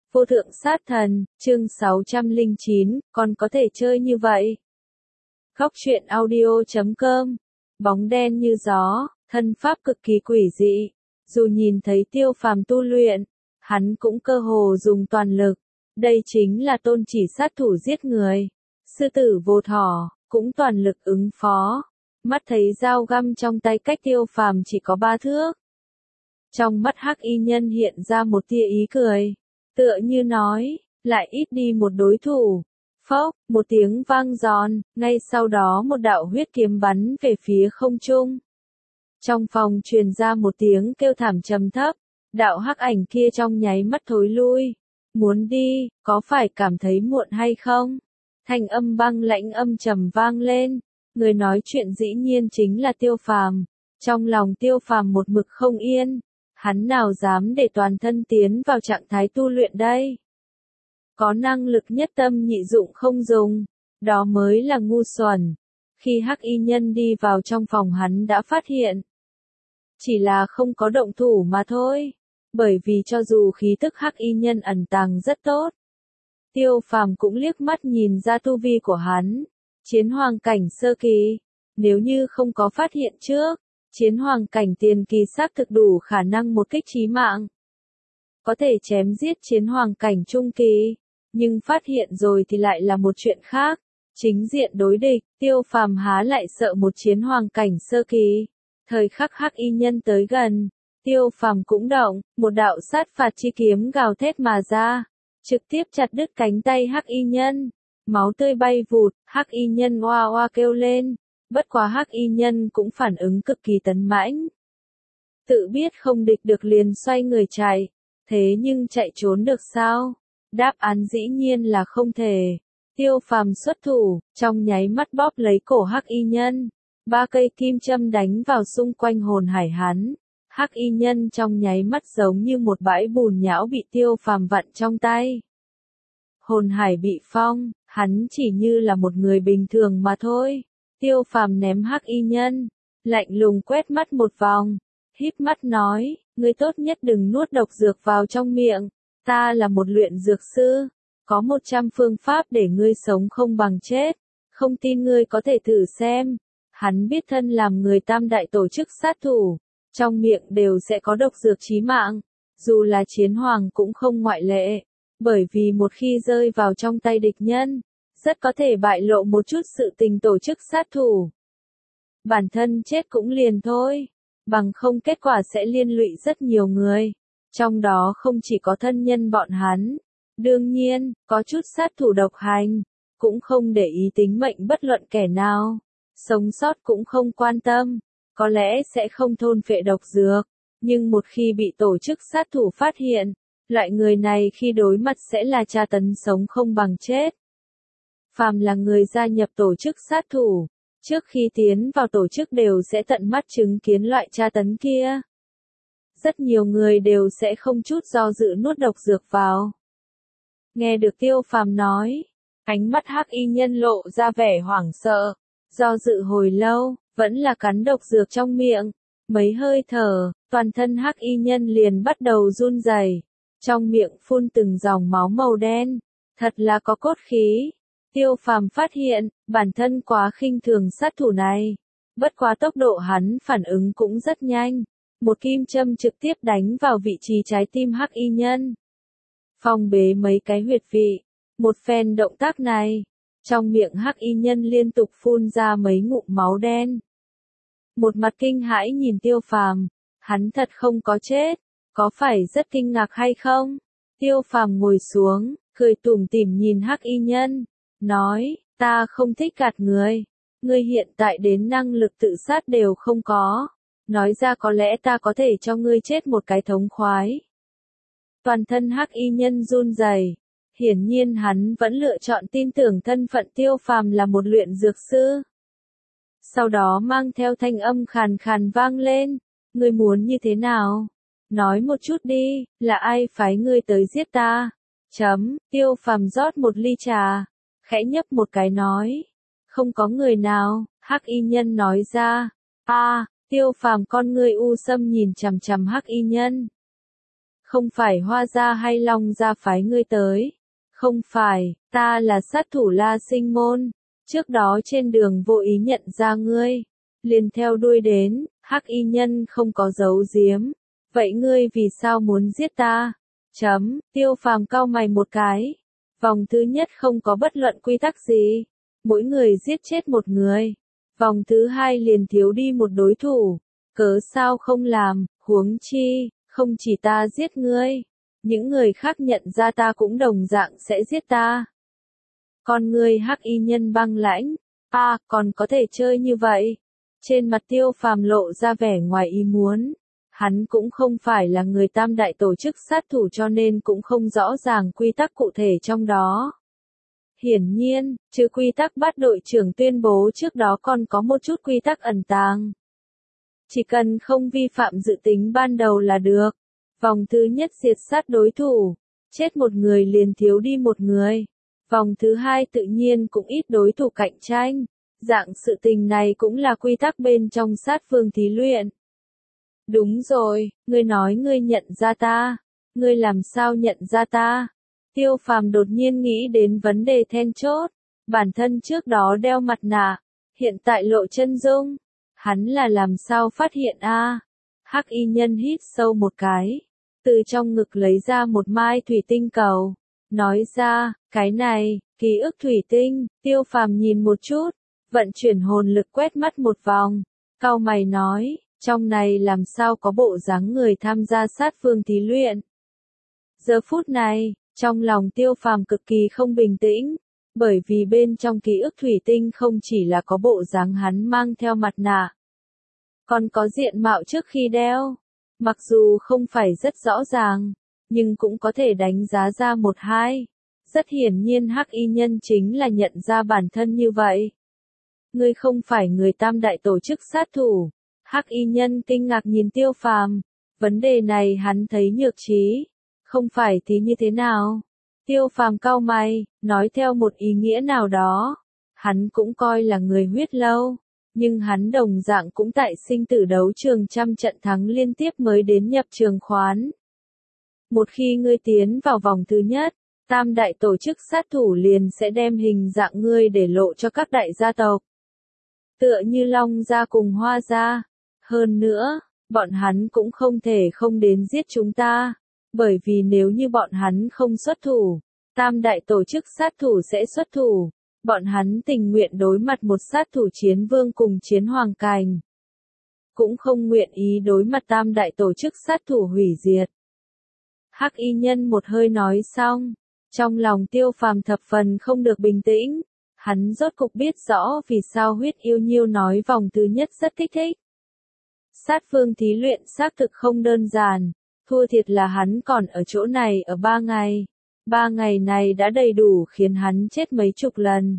Vô thượng sát thần, chương 609, còn có thể chơi như vậy. Góc truyện audio.com. Bóng đen như gió, thân pháp cực kỳ quỷ dị. Dù nhìn thấy Tiêu Phàm tu luyện, hắn cũng cơ hồ dùng toàn lực. Đây chính là tôn chỉ sát thủ giết người. Sư tử vô thỏ, cũng toàn lực ứng phó. Mắt thấy dao găm trong tay cách Tiêu Phàm chỉ có 3 thước. Trong mắt Hắc Y Nhân hiện ra một tia ý cười. Tựa như nói, lại ít đi một đối thủ. Phốc, một tiếng vang giòn, ngay sau đó một đạo huyết kiếm bắn về phía không trung. Trong phòng truyền ra một tiếng kêu thảm trầm thấp, đạo hắc ảnh kia trong nháy mắt thối lui. Muốn đi, có phải cảm thấy muộn hay không? Thanh âm băng lãnh âm trầm vang lên, người nói chuyện dĩ nhiên chính là Tiêu Phàm. Trong lòng Tiêu Phàm một mực không yên. Hắn nào dám để toàn thân tiến vào trạng thái tu luyện đây? Có năng lực nhất tâm nhị dụng không dùng, đó mới là ngu xuẩn. Khi Hắc Y Nhân đi vào trong phòng hắn đã phát hiện. Chỉ là không có động thủ mà thôi, bởi vì cho dù khí tức Hắc Y Nhân ẩn tàng rất tốt. Tiêu Phàm cũng liếc mắt nhìn ra tu vi của hắn, chiến hoàng cảnh sơ kỳ, nếu như không có phát hiện trước. Chiến hoàng cảnh tiền kỳ xác thực đủ khả năng một kích chí mạng. Có thể chém giết chiến hoàng cảnh trung kỳ, nhưng phát hiện rồi thì lại là một chuyện khác. Chính diện đối địch, Tiêu Phàm há lại sợ một chiến hoàng cảnh sơ kỳ. Thời khắc Hắc Y Nhân tới gần, Tiêu Phàm cũng động, một đạo sát phạt chi kiếm gào thét mà ra, trực tiếp chặt đứt cánh tay Hắc Y Nhân. Máu tươi bay vụt, Hắc Y Nhân oa oa kêu lên. Bất quá Hắc Y Nhân cũng phản ứng cực kỳ tấn mãnh. Tự biết không địch được liền xoay người chạy, thế nhưng chạy trốn được sao? Đáp án dĩ nhiên là không thể. Tiêu Phàm xuất thủ, trong nháy mắt bóp lấy cổ Hắc Y Nhân. 3 cây kim châm đánh vào xung quanh hồn hải hắn. Hắc Y Nhân trong nháy mắt giống như một bãi bùn nhão bị Tiêu Phàm vặn trong tay. Hồn hải bị phong, hắn chỉ như là một người bình thường mà thôi. Tiêu Phàm ném Hắc Y Nhân, lạnh lùng quét mắt một vòng, híp mắt nói, ngươi tốt nhất đừng nuốt độc dược vào trong miệng, ta là một luyện dược sư, có 100 phương pháp để ngươi sống không bằng chết, không tin ngươi có thể thử xem. Hắn biết thân làm người tam đại tổ chức sát thủ, trong miệng đều sẽ có độc dược chí mạng, dù là chiến hoàng cũng không ngoại lệ, bởi vì một khi rơi vào trong tay địch nhân, rất có thể bại lộ một chút sự tình tổ chức sát thủ. Bản thân chết cũng liền thôi, bằng không kết quả sẽ liên lụy rất nhiều người, trong đó không chỉ có thân nhân bọn hắn. Đương nhiên, có chút sát thủ độc hành, cũng không để ý tính mệnh bất luận kẻ nào, sống sót cũng không quan tâm, có lẽ sẽ không thôn phệ độc dược, nhưng một khi bị tổ chức sát thủ phát hiện, loại người này khi đối mặt sẽ là tra tấn sống không bằng chết. Phàm là người gia nhập tổ chức sát thủ, trước khi tiến vào tổ chức đều sẽ tận mắt chứng kiến loại tra tấn kia. Rất nhiều người đều sẽ không chút do dự nuốt độc dược vào. Nghe được Tiêu Phàm nói, ánh mắt Hắc Y Nhân lộ ra vẻ hoảng sợ, do dự hồi lâu, vẫn là cắn độc dược trong miệng. Mấy hơi thở, toàn thân Hắc Y Nhân liền bắt đầu run rẩy, trong miệng phun từng dòng máu màu đen, thật là có cốt khí. Tiêu Phàm phát hiện, bản thân quá khinh thường sát thủ này. Bất quá tốc độ hắn phản ứng cũng rất nhanh. Một kim châm trực tiếp đánh vào vị trí trái tim Hắc Y Nhân. Phong bế mấy cái huyệt vị. Một phen động tác này, trong miệng Hắc Y Nhân liên tục phun ra mấy ngụm máu đen. Một mặt kinh hãi nhìn Tiêu Phàm, hắn thật không có chết, có phải rất kinh ngạc hay không? Tiêu Phàm ngồi xuống, cười tủm tỉm nhìn Hắc Y Nhân. Nói, ta không thích gạt người. Ngươi hiện tại đến năng lực tự sát đều không có. Nói ra có lẽ ta có thể cho ngươi chết một cái thống khoái. Toàn thân Hắc Y Nhân run rẩy. Hiển nhiên hắn vẫn lựa chọn tin tưởng thân phận Tiêu Phàm là một luyện dược sư. Sau đó mang theo thanh âm khàn khàn vang lên. Ngươi muốn như thế nào? Nói một chút đi, là ai phái ngươi tới giết ta? Tiêu Phàm rót một ly trà. Khẽ nhấp một cái nói, không có người nào. Hắc Y Nhân nói ra. Tiêu Phàm con ngươi u sâm nhìn chằm chằm Hắc Y Nhân. Không phải Hoa gia hay Long gia phái ngươi tới. Không phải, ta là sát thủ La Sinh Môn. Trước đó trên đường vô ý nhận ra ngươi. Liền theo đuôi đến, Hắc y nhân không có giấu giếm. Vậy ngươi vì sao muốn giết ta? Tiêu Phàm cau mày một cái. Vòng thứ nhất không có bất luận quy tắc gì. Mỗi người giết chết một người. Vòng thứ hai liền thiếu đi một đối thủ. Cớ sao không làm, huống chi, không chỉ ta giết ngươi. Những người khác nhận ra ta cũng đồng dạng sẽ giết ta. Con ngươi Hắc y nhân băng lãnh. Còn có thể chơi như vậy. Trên mặt Tiêu Phàm lộ ra vẻ ngoài ý muốn. Hắn cũng không phải là người tam đại tổ chức sát thủ cho nên cũng không rõ ràng quy tắc cụ thể trong đó. Hiển nhiên, trừ quy tắc bắt đội trưởng tuyên bố trước đó còn có một chút quy tắc ẩn tàng. Chỉ cần không vi phạm dự tính ban đầu là được. Vòng thứ nhất diệt sát đối thủ. Chết một người liền thiếu đi một người. Vòng thứ hai tự nhiên cũng ít đối thủ cạnh tranh. Dạng sự tình này cũng là quy tắc bên trong sát phương thí luyện. Đúng rồi, ngươi nói ngươi nhận ra ta. Ngươi làm sao nhận ra ta? Tiêu Phàm đột nhiên nghĩ đến vấn đề then chốt. Bản thân trước đó đeo mặt nạ. Hiện tại lộ chân dung. Hắn là làm sao phát hiện Hắc y nhân hít sâu một cái. Từ trong ngực lấy ra một mai thủy tinh cầu. Nói ra, cái này, ký ức thủy tinh. Tiêu Phàm nhìn một chút. Vận chuyển hồn lực quét mắt một vòng. Cau mày nói, trong này làm sao có bộ dáng người tham gia sát phương thí luyện. Giờ phút này, trong lòng Tiêu Phàm cực kỳ không bình tĩnh. Bởi vì bên trong ký ức thủy tinh không chỉ là có bộ dáng hắn mang theo mặt nạ. Còn có diện mạo trước khi đeo. Mặc dù không phải rất rõ ràng, nhưng cũng có thể đánh giá ra một hai. Rất hiển nhiên Hắc y nhân chính là nhận ra bản thân như vậy. Ngươi không phải người tam đại tổ chức sát thủ. Hắc y nhân kinh ngạc nhìn Tiêu Phàm. Vấn đề này hắn thấy nhược trí. Không phải thì như thế nào? Tiêu Phàm cau mày, nói theo một ý nghĩa nào đó. Hắn cũng coi là người huyết lâu. Nhưng hắn đồng dạng cũng tại sinh tử đấu trường trăm trận thắng liên tiếp mới đến nhập trường khoán. Một khi ngươi tiến vào vòng thứ nhất, tam đại tổ chức sát thủ liền sẽ đem hình dạng ngươi để lộ cho các đại gia tộc. Tựa như Long gia cùng Hoa gia. Hơn nữa, bọn hắn cũng không thể không đến giết chúng ta. Bởi vì nếu như bọn hắn không xuất thủ, tam đại tổ chức sát thủ sẽ xuất thủ. Bọn hắn tình nguyện đối mặt một sát thủ chiến vương cùng chiến hoàng cành. Cũng không nguyện ý đối mặt tam đại tổ chức sát thủ hủy diệt. Hắc y nhân một hơi nói xong. Trong lòng Tiêu Phàm thập phần không được bình tĩnh. Hắn rốt cục biết rõ vì sao huyết yêu nhiêu nói vòng thứ nhất rất kích thích. Sát phương thí luyện xác thực không đơn giản. Thua thiệt là hắn còn ở chỗ này ở 3 ngày. 3 ngày này đã đầy đủ khiến hắn chết mấy chục lần.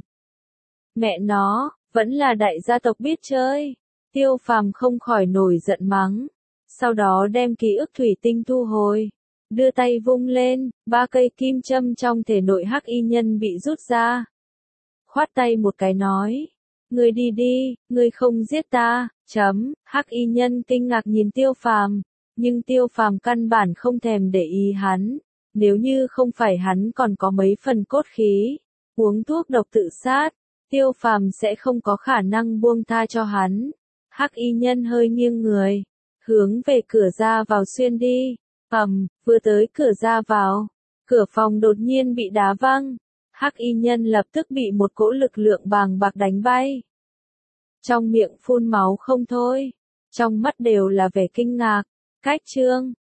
Mẹ nó, vẫn là đại gia tộc biết chơi. Tiêu Phàm không khỏi nổi giận mắng. Sau đó đem ký ức thủy tinh thu hồi. Đưa tay vung lên, 3 cây kim châm trong thể nội Hắc y nhân bị rút ra. Khoát tay một cái nói. Ngươi đi đi, ngươi không giết ta. Hắc y nhân kinh ngạc nhìn Tiêu Phàm. Nhưng Tiêu Phàm căn bản không thèm để ý hắn. Nếu như không phải hắn còn có mấy phần cốt khí, uống thuốc độc tự sát, Tiêu Phàm sẽ không có khả năng buông tha cho hắn. Hắc y nhân hơi nghiêng người, hướng về cửa ra vào xuyên đi. Vừa tới cửa ra vào, cửa phòng đột nhiên bị đá văng. Hắc y nhân lập tức bị một cỗ lực lượng bàng bạc đánh bay. Trong miệng phun máu không thôi, trong mắt đều là vẻ kinh ngạc. Cách chương